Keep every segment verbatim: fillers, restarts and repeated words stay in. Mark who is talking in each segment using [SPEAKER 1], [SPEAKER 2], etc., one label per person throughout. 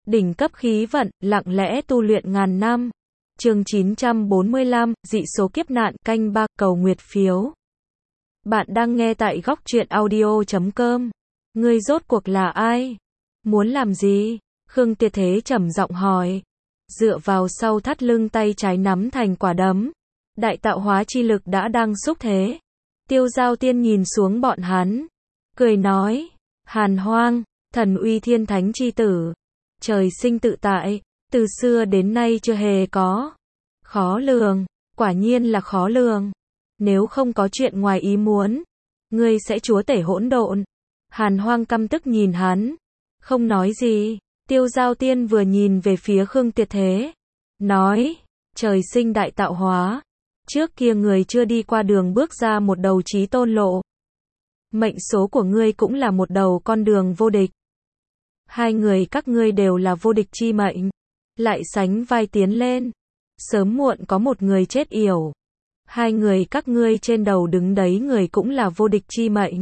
[SPEAKER 1] Đỉnh cấp khí vận, lặng lẽ tu luyện ngàn năm. Chương chín trăm bốn mươi lăm, dị số kiếp nạn, canh ba, cầu nguyệt phiếu. Bạn đang nghe tại góc truyện audio chấm com. Ngươi rốt cuộc là ai? Muốn làm gì? Khương Tuyệt Thế trầm giọng hỏi. Dựa vào sau thắt lưng, tay trái nắm thành quả đấm. Đại tạo hóa chi lực đã đang xúc thế. Tiêu Giao Tiên nhìn xuống bọn hắn, cười nói, Hàn Hoang, thần uy thiên thánh chi tử, trời sinh tự tại, từ xưa đến nay chưa hề có. Khó lường, quả nhiên là khó lường. Nếu không có chuyện ngoài ý muốn, ngươi sẽ chúa tể hỗn độn. Hàn Hoang căm tức nhìn hắn, không nói gì. Tiêu Giao Tiên vừa nhìn về phía Khương Tuyệt Thế, nói, trời sinh đại tạo hóa, trước kia người chưa đi qua đường bước ra một đầu chí tôn lộ. Mệnh số của ngươi cũng là một đầu con đường vô địch. Hai người các ngươi đều là vô địch chi mệnh, lại sánh vai tiến lên, sớm muộn có một người chết yểu. Hai người các ngươi trên đầu đứng đấy người cũng là vô địch chi mệnh.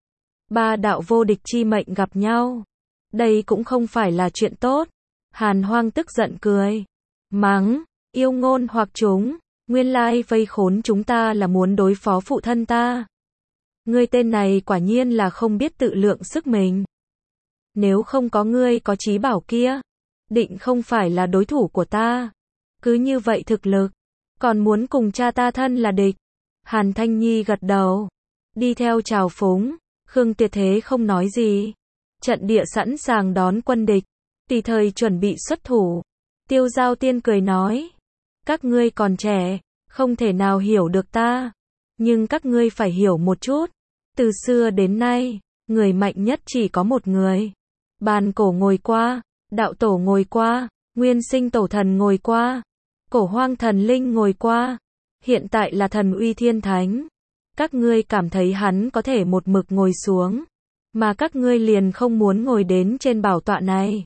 [SPEAKER 1] Ba đạo vô địch chi mệnh gặp nhau, đây cũng không phải là chuyện tốt. Hàn Hoang tức giận cười, mắng, yêu ngôn hoặc chúng, nguyên lai vây khốn chúng ta là muốn đối phó phụ thân ta. Ngươi tên này quả nhiên là không biết tự lượng sức mình. Nếu không có ngươi có chí bảo kia, định không phải là đối thủ của ta. Cứ như vậy thực lực, còn muốn cùng cha ta thân là địch. Hàn Thanh Nhi gật đầu, đi theo chào phúng. Khương Tuyệt Thế không nói gì. Trận địa sẵn sàng đón quân địch, tùy thời chuẩn bị xuất thủ. Tiêu Giao Tiên cười nói, các ngươi còn trẻ, không thể nào hiểu được ta. Nhưng các ngươi phải hiểu một chút. Từ xưa đến nay, người mạnh nhất chỉ có một người. Bàn cổ ngồi qua, đạo tổ ngồi qua, nguyên sinh tổ thần ngồi qua, cổ hoang thần linh ngồi qua. Hiện tại là thần uy thiên thánh. Các ngươi cảm thấy hắn có thể một mực ngồi xuống, mà các ngươi liền không muốn ngồi đến trên bảo tọa này.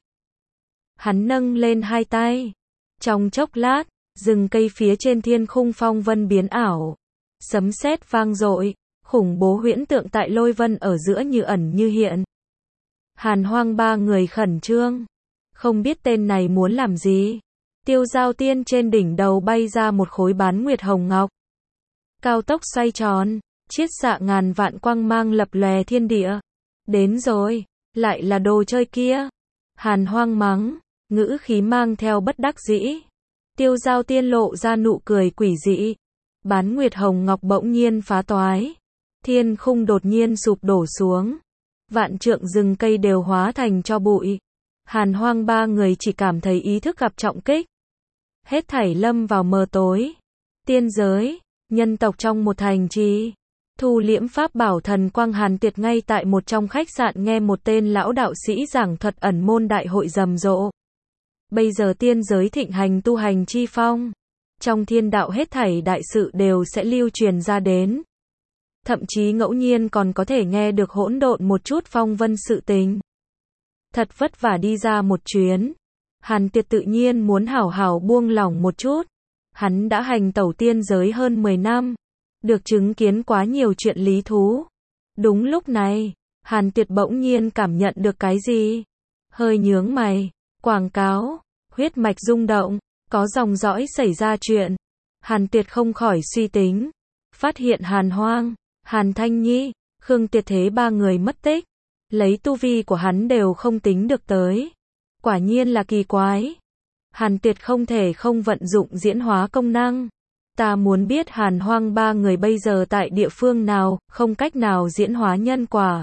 [SPEAKER 1] Hắn nâng lên hai tay. Trong chốc lát, rừng cây phía trên thiên khung phong vân biến ảo. Sấm sét vang dội, khủng bố huyễn tượng tại lôi vân ở giữa như ẩn như hiện. Hàn Hoang ba người khẩn trương, không biết tên này muốn làm gì. Tiêu Giao Tiên trên đỉnh đầu bay ra một khối bán nguyệt hồng ngọc. Cao tốc xoay tròn, chiết xạ ngàn vạn quang mang lập lòe thiên địa. Đến rồi, lại là đồ chơi kia. Hàn Hoang mắng, ngữ khí mang theo bất đắc dĩ. Tiêu Giao Tiên lộ ra nụ cười quỷ dị. Bán nguyệt hồng ngọc bỗng nhiên phá toái. Thiên khung đột nhiên sụp đổ xuống. Vạn trượng rừng cây đều hóa thành tro bụi. Hàn Hoang ba người chỉ cảm thấy ý thức gặp trọng kích. Hết thảy lâm vào mờ tối. Tiên giới, nhân tộc trong một thành trì. Thu liễm pháp bảo thần quang. Hàn Tuyệt ngay tại một trong khách sạn nghe một tên lão đạo sĩ giảng thuật ẩn môn đại hội rầm rộ. Bây giờ tiên giới thịnh hành tu hành chi phong. Trong thiên đạo hết thảy đại sự đều sẽ lưu truyền ra đến. Thậm chí ngẫu nhiên còn có thể nghe được hỗn độn một chút phong vân sự tình. Thật vất vả đi ra một chuyến. Hàn Tuyệt tự nhiên muốn hảo hảo buông lỏng một chút. Hắn đã hành tẩu tiên giới hơn mười năm. Được chứng kiến quá nhiều chuyện lý thú. Đúng lúc này, Hàn Tuyệt bỗng nhiên cảm nhận được cái gì. Hơi nhướng mày, quảng cáo, huyết mạch rung động, có dòng dõi xảy ra chuyện. Hàn Tuyệt không khỏi suy tính. Phát hiện Hàn Hoang, Hàn Thanh Nhi, Khương Tuyệt Thế ba người mất tích. Lấy tu vi của hắn đều không tính được tới. Quả nhiên là kỳ quái. Hàn Tuyệt không thể không vận dụng diễn hóa công năng. Ta muốn biết Hàn Hoang ba người bây giờ tại địa phương nào, không cách nào diễn hóa nhân quả.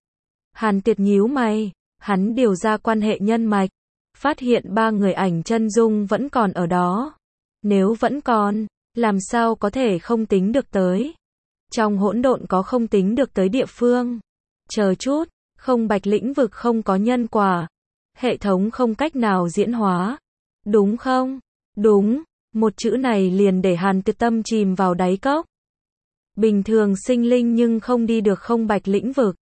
[SPEAKER 1] Hàn Tuyệt nhíu mày, hắn điều ra quan hệ nhân mạch, phát hiện ba người ảnh chân dung vẫn còn ở đó. Nếu vẫn còn, làm sao có thể không tính được tới? Trong hỗn độn có không tính được tới địa phương. Chờ chút, không bạch lĩnh vực không có nhân quả. Hệ thống không cách nào diễn hóa. Đúng không? Đúng. Một chữ này liền để Hàn Tuyệt tâm chìm vào đáy cốc. Bình thường sinh linh nhưng không đi được không bạch lĩnh vực.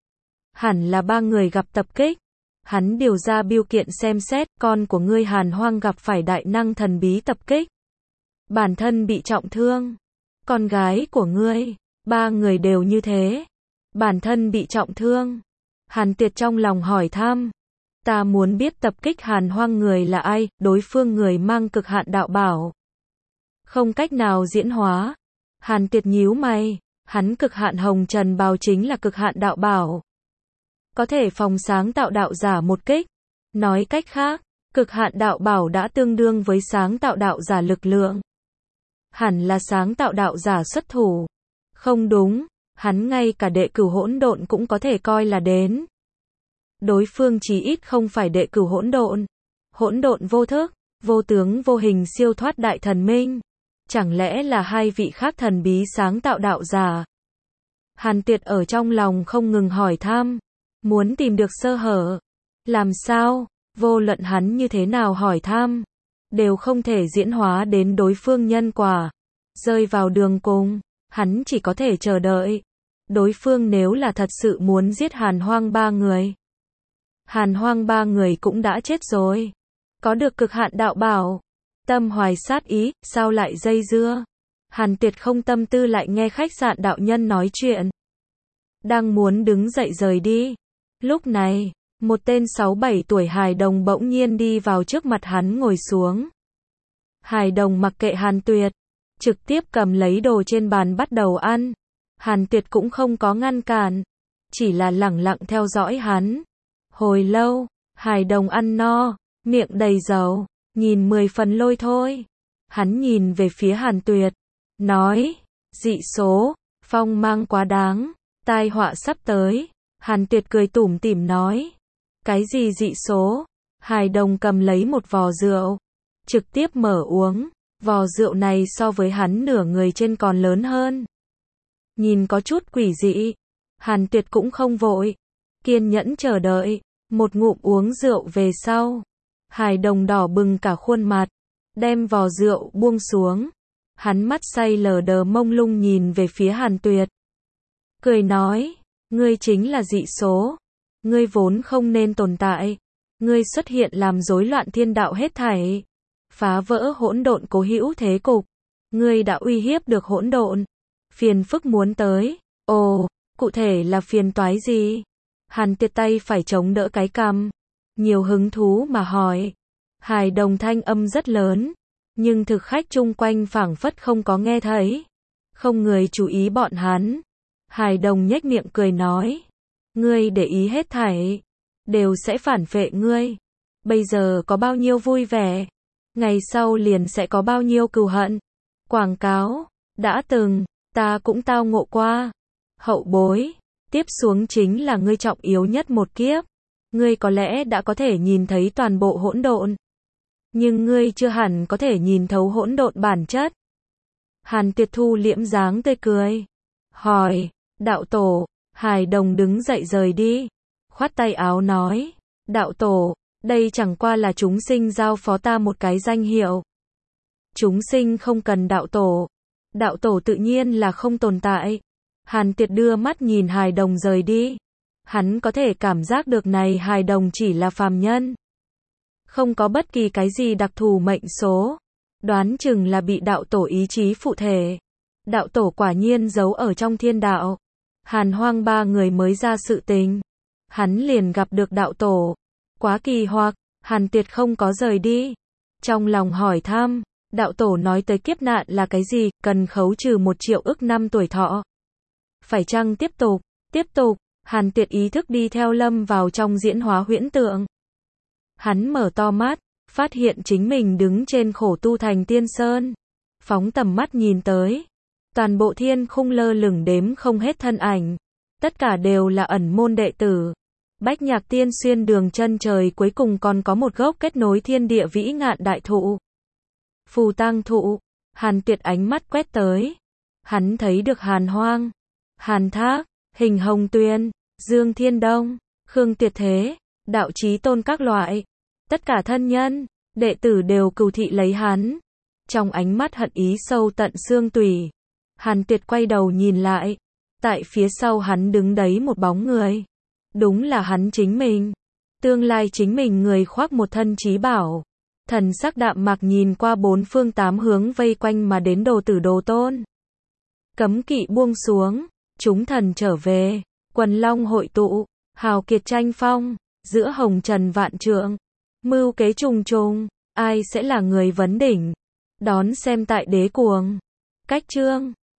[SPEAKER 1] Hẳn là ba người gặp tập kích. Hắn điều ra biêu kiện xem xét, con của ngươi Hàn Hoang gặp phải đại năng thần bí tập kích. Bản thân bị trọng thương. Con gái của ngươi, ba người đều như thế. Bản thân bị trọng thương. Hàn Tuyệt trong lòng hỏi thăm. Ta muốn biết tập kích Hàn Hoang người là ai, đối phương người mang cực hạn đạo bảo. Không cách nào diễn hóa. Hàn Tiệt nhíu mày, hắn cực hạn hồng trần bào chính là cực hạn đạo bảo. Có thể phòng sáng tạo đạo giả một kích. Nói cách khác, cực hạn đạo bảo đã tương đương với sáng tạo đạo giả lực lượng. Hẳn là sáng tạo đạo giả xuất thủ. Không đúng, hắn ngay cả đệ cửu hỗn độn cũng có thể coi là đến. Đối phương chí ít không phải đệ cửu hỗn độn. Hỗn độn vô thức, vô tướng vô hình siêu thoát đại thần minh. Chẳng lẽ là hai vị khác thần bí sáng tạo đạo giả? Hàn Tiệt ở trong lòng không ngừng hỏi thăm, muốn tìm được sơ hở. Làm sao, vô luận hắn như thế nào hỏi thăm, đều không thể diễn hóa đến đối phương nhân quả. Rơi vào đường cùng, hắn chỉ có thể chờ đợi. Đối phương nếu là thật sự muốn giết Hàn Hoang ba người. Hàn Hoang ba người cũng đã chết rồi. Có được cực hạn đạo bảo. Tâm hoài sát ý, sao lại dây dưa? Hàn Tiệt không tâm tư lại nghe khách sạn đạo nhân nói chuyện. Đang muốn đứng dậy rời đi. Lúc này, một tên sáu bảy tuổi hài đồng bỗng nhiên đi vào trước mặt hắn ngồi xuống. Hài đồng mặc kệ Hàn Tuyệt, trực tiếp cầm lấy đồ trên bàn bắt đầu ăn. Hàn Tuyệt cũng không có ngăn cản, chỉ là lẳng lặng theo dõi hắn. Hồi lâu, hài đồng ăn no, miệng đầy dầu, nhìn mười phần lôi thôi. Hắn nhìn về phía Hàn Tuyệt, nói, dị số, phong mang quá đáng, tai họa sắp tới. Hàn Tuyệt cười tủm tỉm nói, cái gì dị số? Hài đồng cầm lấy một vò rượu, trực tiếp mở uống. Vò rượu này so với hắn nửa người trên còn lớn hơn. Nhìn có chút quỷ dị. Hàn Tuyệt cũng không vội, kiên nhẫn chờ đợi. Một ngụm uống rượu về sau, hài đồng đỏ bừng cả khuôn mặt, đem vò rượu buông xuống. Hắn mắt say lờ đờ mông lung nhìn về phía Hàn Tuyệt, cười nói, ngươi chính là dị số, ngươi vốn không nên tồn tại, ngươi xuất hiện làm rối loạn thiên đạo hết thảy, phá vỡ hỗn độn cố hữu thế cục, ngươi đã uy hiếp được hỗn độn, phiền phức muốn tới. Ồ, cụ thể là phiền toái gì? Hàn Tuyệt tay phải chống đỡ cái cằm, nhiều hứng thú mà hỏi. Hài đồng thanh âm rất lớn, nhưng thực khách chung quanh phảng phất không có nghe thấy, không người chú ý bọn hắn. Hài đồng nhếch miệng cười nói, ngươi để ý hết thảy, đều sẽ phản phệ ngươi. Bây giờ có bao nhiêu vui vẻ, ngày sau liền sẽ có bao nhiêu cừu hận. Quảng cáo, đã từng, ta cũng tao ngộ qua. Hậu bối, tiếp xuống chính là ngươi trọng yếu nhất một kiếp. Ngươi có lẽ đã có thể nhìn thấy toàn bộ hỗn độn, nhưng ngươi chưa hẳn có thể nhìn thấu hỗn độn bản chất. Hàn Tuyệt thu liễm dáng tươi cười, hỏi, đạo tổ. Hài đồng đứng dậy rời đi, khoát tay áo nói, đạo tổ, đây chẳng qua là chúng sinh giao phó ta một cái danh hiệu. Chúng sinh không cần đạo tổ. Đạo tổ tự nhiên là không tồn tại. Hàn Tuyệt đưa mắt nhìn hài đồng rời đi. Hắn có thể cảm giác được này hài đồng chỉ là phàm nhân, không có bất kỳ cái gì đặc thù mệnh số. Đoán chừng là bị đạo tổ ý chí phụ thể. Đạo tổ quả nhiên giấu ở trong thiên đạo. Hàn Hoang ba người mới ra sự tình, hắn liền gặp được đạo tổ. Quá kỳ hoặc. Hàn Tuyệt không có rời đi, trong lòng hỏi thăm, đạo tổ nói tới kiếp nạn là cái gì, cần khấu trừ một triệu ức năm tuổi thọ. Phải chăng tiếp tục? Tiếp tục. Hàn Tuyệt ý thức đi theo lâm vào trong diễn hóa huyễn tượng. Hắn mở to mắt, phát hiện chính mình đứng trên khổ tu thành tiên sơn. Phóng tầm mắt nhìn tới, toàn bộ thiên khung lơ lửng đếm không hết thân ảnh. Tất cả đều là ẩn môn đệ tử. Bách Nhạc Tiên xuyên đường chân trời cuối cùng còn có một gốc kết nối thiên địa vĩ ngạn đại thụ. Phù tang thụ. Hàn Tuyệt ánh mắt quét tới. Hắn thấy được Hàn Hoang, Hàn Thác, Hình Hồng Tuyền, Dương Thiên Đông, Khương Tuyệt Thế, Đạo Chí Tôn các loại. Tất cả thân nhân, đệ tử đều cừu thị lấy hắn. Trong ánh mắt hận ý sâu tận xương tủy. Hàn Tuyệt quay đầu nhìn lại. Tại phía sau hắn đứng đấy một bóng người. Đúng là hắn chính mình. Tương lai chính mình người khoác một thân chí bảo. Thần sắc đạm mạc nhìn qua bốn phương tám hướng vây quanh mà đến đồ tử đồ tôn. Cấm kỵ buông xuống, chúng thần trở về, quần long hội tụ, hào kiệt tranh phong. giữa hồng trần vạn trượng, mưu kế trùng trùng, ai sẽ là người vấn đỉnh? Đón xem tại Đế Cuồng. Cách chương